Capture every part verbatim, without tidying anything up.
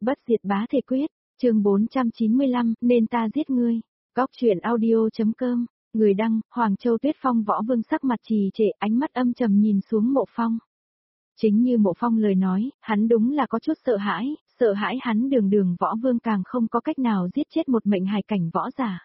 Bất diệt bá thể quyết, chương bốn trăm chín mươi lăm, nên ta giết ngươi. Góc truyện audio.com, người đăng, Hoàng Châu Tuyết Phong Võ Vương sắc mặt trì trệ, ánh mắt âm trầm nhìn xuống Mộ Phong. Chính như Mộ Phong lời nói, hắn đúng là có chút sợ hãi, sợ hãi hắn đường đường Võ Vương càng không có cách nào giết chết một mệnh hài cảnh võ giả.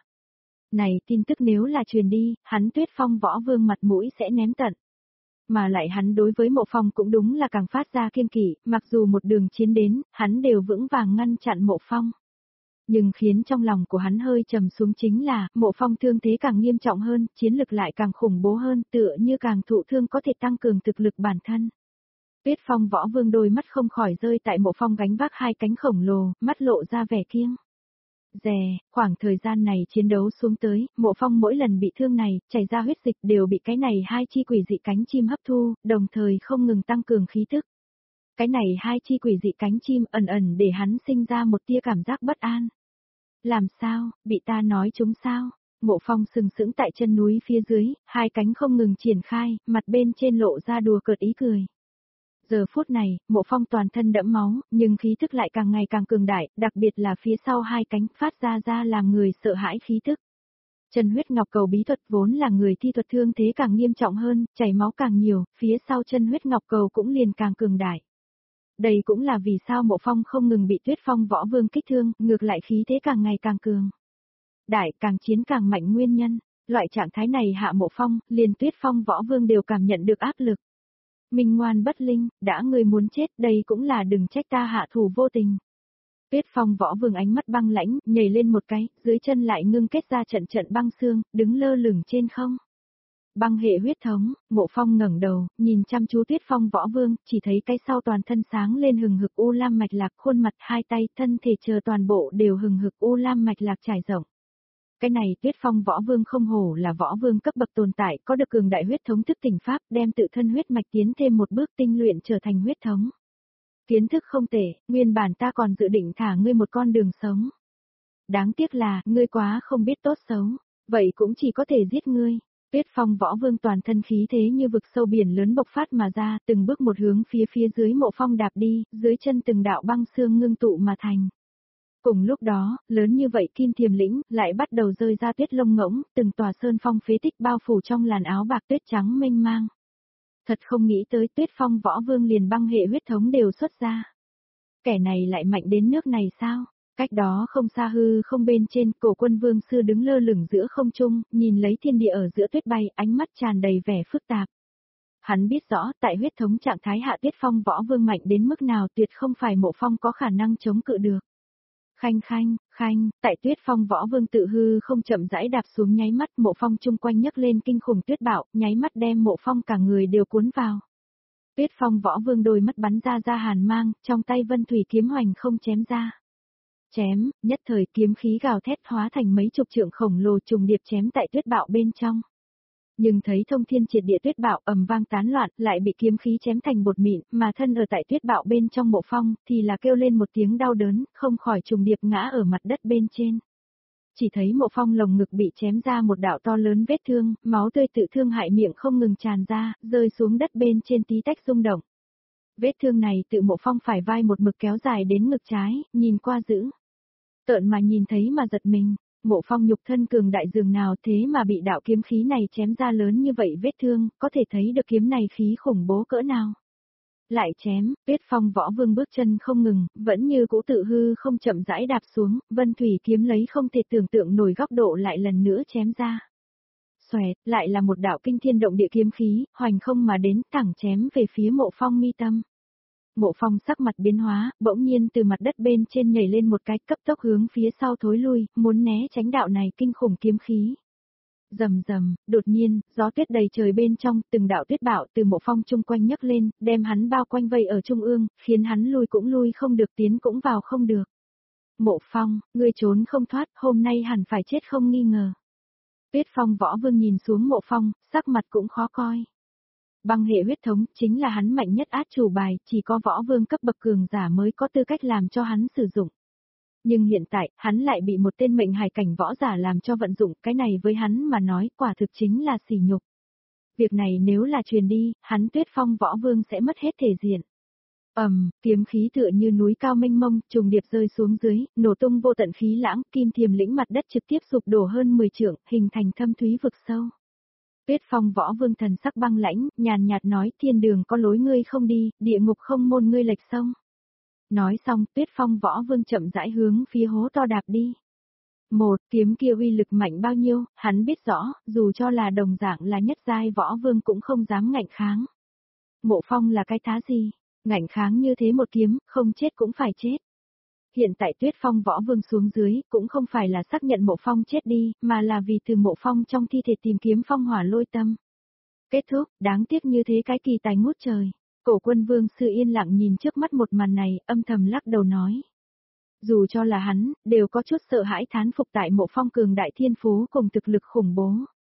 Này tin tức nếu là truyền đi, hắn Tuyết Phong Võ Vương mặt mũi sẽ ném tận. Mà lại hắn đối với Mộ Phong cũng đúng là càng phát ra kiêng kỵ, mặc dù một đường chiến đến, hắn đều vững vàng ngăn chặn Mộ Phong. Nhưng khiến trong lòng của hắn hơi trầm xuống chính là, Mộ Phong thương thế càng nghiêm trọng hơn, chiến lực lại càng khủng bố hơn, tựa như càng thụ thương có thể tăng cường thực lực bản thân. Tuyết Phong Võ Vương đôi mắt không khỏi rơi tại Mộ Phong gánh vác hai cánh khổng lồ, mắt lộ ra vẻ kiêng dè, khoảng thời gian này chiến đấu xuống tới, Mộ Phong mỗi lần bị thương này, chảy ra huyết dịch đều bị cái này hai chi quỷ dị cánh chim hấp thu, đồng thời không ngừng tăng cường khí tức. Cái này hai chi quỷ dị cánh chim ẩn ẩn để hắn sinh ra một tia cảm giác bất an. Làm sao, bị ta nói chúng sao? Mộ Phong sừng sững tại chân núi phía dưới, hai cánh không ngừng triển khai, mặt bên trên lộ ra đùa cợt ý cười. Giờ phút này, Mộ Phong toàn thân đẫm máu, nhưng khí thức lại càng ngày càng cường đại, đặc biệt là phía sau hai cánh phát ra ra làm người sợ hãi khí thức. Chân huyết ngọc cầu bí thuật vốn là người thi thuật thương thế càng nghiêm trọng hơn, chảy máu càng nhiều, phía sau chân huyết ngọc cầu cũng liền càng cường đại. Đây cũng là vì sao Mộ Phong không ngừng bị Tuyết Phong Võ Vương kích thương, ngược lại khí thế càng ngày càng cường. Đại càng chiến càng mạnh nguyên nhân, loại trạng thái này hạ Mộ Phong, liền Tuyết Phong Võ Vương đều cảm nhận được áp lực. Minh ngoan bất linh, đã ngươi muốn chết, đây cũng là đừng trách ta hạ thủ vô tình. Tuyết Phong Võ Vương ánh mắt băng lãnh, nhảy lên một cái, dưới chân lại ngưng kết ra trận trận băng xương, đứng lơ lửng trên không. Băng hệ huyết thống, Mộ Phong ngẩng đầu, nhìn chăm chú Tuyết Phong Võ Vương, chỉ thấy cái sau toàn thân sáng lên hừng hực u lam mạch lạc, khuôn mặt, hai tay, thân thể chờ toàn bộ đều hừng hực u lam mạch lạc trải rộng. Cái này Tuyết Phong Võ Vương không hổ là Võ Vương cấp bậc tồn tại, có được cường đại huyết thống thức tỉnh pháp, đem tự thân huyết mạch tiến thêm một bước tinh luyện trở thành huyết thống. Kiến thức không tệ, nguyên bản ta còn dự định thả ngươi một con đường sống. Đáng tiếc là, ngươi quá không biết tốt xấu, vậy cũng chỉ có thể giết ngươi. Tuyết Phong Võ Vương toàn thân khí thế như vực sâu biển lớn bộc phát mà ra, từng bước một hướng phía phía dưới Mộ Phong đạp đi, dưới chân từng đạo băng xương ngưng tụ mà thành. Cùng lúc đó, lớn như vậy Kim Thiềm Lĩnh lại bắt đầu rơi ra tuyết lông ngỗng, từng tòa sơn phong phế tích bao phủ trong làn áo bạc tuyết trắng mênh mang. Thật không nghĩ tới Tuyết Phong Võ Vương liền băng hệ huyết thống đều xuất ra. Kẻ này lại mạnh đến nước này sao? Cách đó không xa hư không bên trên, Cổ Quân Vương sư đứng lơ lửng giữa không trung, nhìn lấy thiên địa ở giữa tuyết bay, ánh mắt tràn đầy vẻ phức tạp. Hắn biết rõ, tại huyết thống trạng thái hạ Tuyết Phong Võ Vương mạnh đến mức nào tuyệt không phải Mộ Phong có khả năng chống cự được. Khanh khanh, khanh, tại Tuyết Phong Võ Vương tự hư không chậm rãi đạp xuống nháy mắt, Mộ Phong chung quanh nhấc lên kinh khủng tuyết bão, nháy mắt đem Mộ Phong cả người đều cuốn vào. Tuyết Phong Võ Vương đôi mắt bắn ra ra hàn mang, trong tay Vân Thủy kiếm hoành không chém ra. Chém, nhất thời kiếm khí gào thét hóa thành mấy chục trượng khổng lồ trùng điệp chém tại tuyết bão bên trong. Nhưng thấy thông thiên triệt địa tuyết bão ầm vang tán loạn, lại bị kiếm khí chém thành bột mịn, mà thân ở tại tuyết bão bên trong Mộ Phong, thì là kêu lên một tiếng đau đớn, không khỏi trùng điệp ngã ở mặt đất bên trên. Chỉ thấy Mộ Phong lồng ngực bị chém ra một đạo to lớn vết thương, máu tươi tự thương hại miệng không ngừng tràn ra, rơi xuống đất bên trên tí tách rung động. Vết thương này tự Mộ Phong phải vai một mực kéo dài đến ngực trái, nhìn qua dữ tợn mà nhìn thấy mà giật mình. Mộ Phong nhục thân cường đại dường nào thế mà bị đạo kiếm khí này chém ra lớn như vậy vết thương, có thể thấy được kiếm này khí khủng bố cỡ nào. Lại chém, Tuyết Phong Võ Vương bước chân không ngừng, vẫn như cũ tự hư không chậm rãi đạp xuống, Vân Thủy kiếm lấy không thể tưởng tượng nổi góc độ lại lần nữa chém ra. Xoẹt, lại là một đạo kinh thiên động địa kiếm khí, hoành không mà đến, thẳng chém về phía Mộ Phong mi tâm. Mộ Phong sắc mặt biến hóa, bỗng nhiên từ mặt đất bên trên nhảy lên một cái, cấp tốc hướng phía sau thối lui, muốn né tránh đạo này kinh khủng kiếm khí. Rầm rầm, đột nhiên, gió tuyết đầy trời bên trong, từng đạo tuyết bão từ Mộ Phong chung quanh nhấc lên, đem hắn bao quanh vây ở trung ương, khiến hắn lui cũng lui không được, tiến cũng vào không được. Mộ Phong, ngươi trốn không thoát, hôm nay hẳn phải chết không nghi ngờ. Tuyết Phong Võ Vương nhìn xuống Mộ Phong, sắc mặt cũng khó coi. Băng hệ huyết thống chính là hắn mạnh nhất át chủ bài, chỉ có Võ Vương cấp bậc cường giả mới có tư cách làm cho hắn sử dụng. Nhưng hiện tại, hắn lại bị một tên mệnh hài cảnh võ giả làm cho vận dụng, cái này với hắn mà nói quả thực chính là sỉ nhục. Việc này nếu là truyền đi, hắn Tuyết Phong Võ Vương sẽ mất hết thể diện. Ầm, kiếm khí tựa như núi cao mênh mông, trùng điệp rơi xuống dưới, nổ tung vô tận khí lãng, kim thiềm lĩnh mặt đất trực tiếp sụp đổ hơn mười trượng, hình thành thâm thúy vực sâu. Tuyết Phong Võ Vương thần sắc băng lãnh, nhàn nhạt nói thiên đường có lối ngươi không đi, địa ngục không môn ngươi lệch sông. Nói xong, Tuyết Phong Võ Vương chậm rãi hướng phía hố to đạp đi. Một, kiếm kia uy lực mạnh bao nhiêu, hắn biết rõ, dù cho là đồng dạng là nhất giai Võ Vương cũng không dám ngạnh kháng. Mộ Phong là cái thá gì? Ngạnh kháng như thế một kiếm, không chết cũng phải chết. Hiện tại Tuyết Phong Võ Vương xuống dưới, cũng không phải là xác nhận Mộ Phong chết đi, mà là vì từ Mộ Phong trong thi thể tìm kiếm phong hỏa lôi tâm. Kết thúc, đáng tiếc như thế cái kỳ tài ngút trời. Cổ Quân Vương Sư yên lặng nhìn trước mắt một màn này, âm thầm lắc đầu nói. Dù cho là hắn, đều có chút sợ hãi thán phục tại Mộ Phong cường đại thiên phú cùng thực lực khủng bố.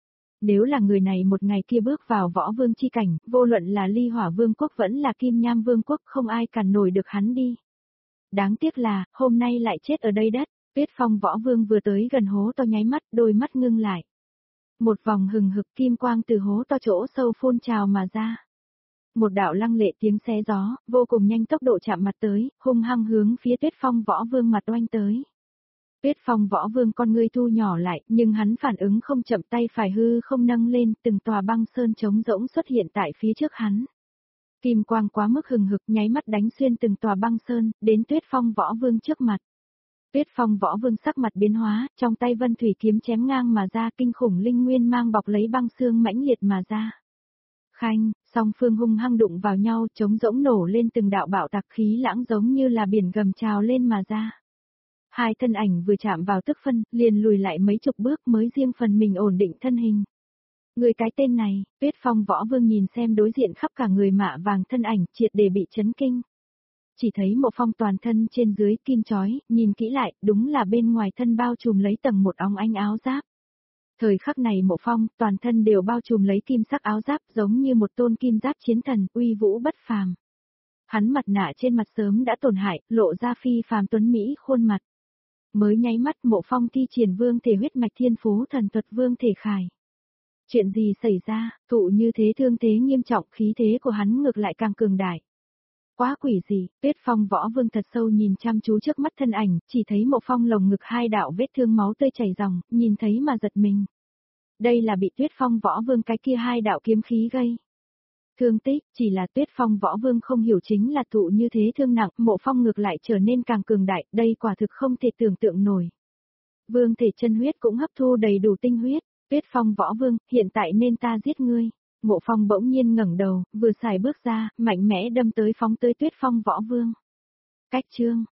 Nếu là người này một ngày kia bước vào Võ Vương chi cảnh, vô luận là Ly Hỏa Vương quốc vẫn là Kim Nham Vương quốc, không ai cản nổi được hắn đi. Đáng tiếc là, hôm nay lại chết ở đây đất. Tuyết Phong Võ Vương vừa tới gần hố to nháy mắt, đôi mắt ngưng lại. Một vòng hừng hực kim quang từ hố to chỗ sâu phun trào mà ra. Một đạo lăng lệ tiếng xé gió, vô cùng nhanh tốc độ chạm mặt tới, hung hăng hướng phía Tuyết Phong Võ Vương mặt oanh tới. Tuyết Phong Võ Vương con ngươi thu nhỏ lại, nhưng hắn phản ứng không chậm, tay phải hư không nâng lên, từng tòa băng sơn trống rỗng xuất hiện tại phía trước hắn. Kim quang quá mức hừng hực, nháy mắt đánh xuyên từng tòa băng sơn, đến Tuyết Phong Võ Vương trước mặt. Tuyết Phong Võ Vương sắc mặt biến hóa, trong tay Vân Thủy kiếm chém ngang mà ra, kinh khủng linh nguyên mang bọc lấy băng xương mãnh liệt mà ra. Khanh, song phương hung hăng đụng vào nhau, trống rỗng nổ lên từng đạo bạo tạc khí lãng giống như là biển gầm trào lên mà ra. Hai thân ảnh vừa chạm vào tức phân, liền lùi lại mấy chục bước mới riêng phần mình ổn định thân hình. Người cái tên này, Tuyết Phong Võ Vương nhìn xem đối diện khắp cả người mạ vàng thân ảnh, triệt để bị chấn kinh. Chỉ thấy Mộ Phong toàn thân trên dưới kim chói, nhìn kỹ lại, đúng là bên ngoài thân bao trùm lấy tầng một óng ánh áo giáp. Thời khắc này Mộ Phong, toàn thân đều bao trùm lấy kim sắc áo giáp, giống như một tôn kim giáp chiến thần, uy vũ bất phàm. Hắn mặt nạ trên mặt sớm đã tổn hại, lộ ra phi phàm tuấn mỹ khuôn mặt. Mới nháy mắt Mộ Phong thi triển vương thể huyết mạch thiên phú thần thuật vương thể khải. Chuyện gì xảy ra, thụ như thế thương thế nghiêm trọng, khí thế của hắn ngược lại càng cường đại. Quá quỷ gì, Tuyết Phong Võ Vương thật sâu nhìn chăm chú trước mắt thân ảnh, chỉ thấy Mộ Phong lồng ngực hai đạo vết thương máu tươi chảy ròng, nhìn thấy mà giật mình. Đây là bị Tuyết Phong Võ Vương cái kia hai đạo kiếm khí gây. Thương tích, chỉ là Tuyết Phong Võ Vương không hiểu chính là thụ như thế thương nặng, Mộ Phong ngược lại trở nên càng cường đại, đây quả thực không thể tưởng tượng nổi. Vương thể chân huyết cũng hấp thu đầy đủ tinh huyết, Tuyết Phong Võ Vương, hiện tại nên ta giết ngươi. Mộ Phong bỗng nhiên ngẩng đầu, vừa xài bước ra, mạnh mẽ đâm tới phóng tới Tuyết Phong Võ Vương. Cách chương,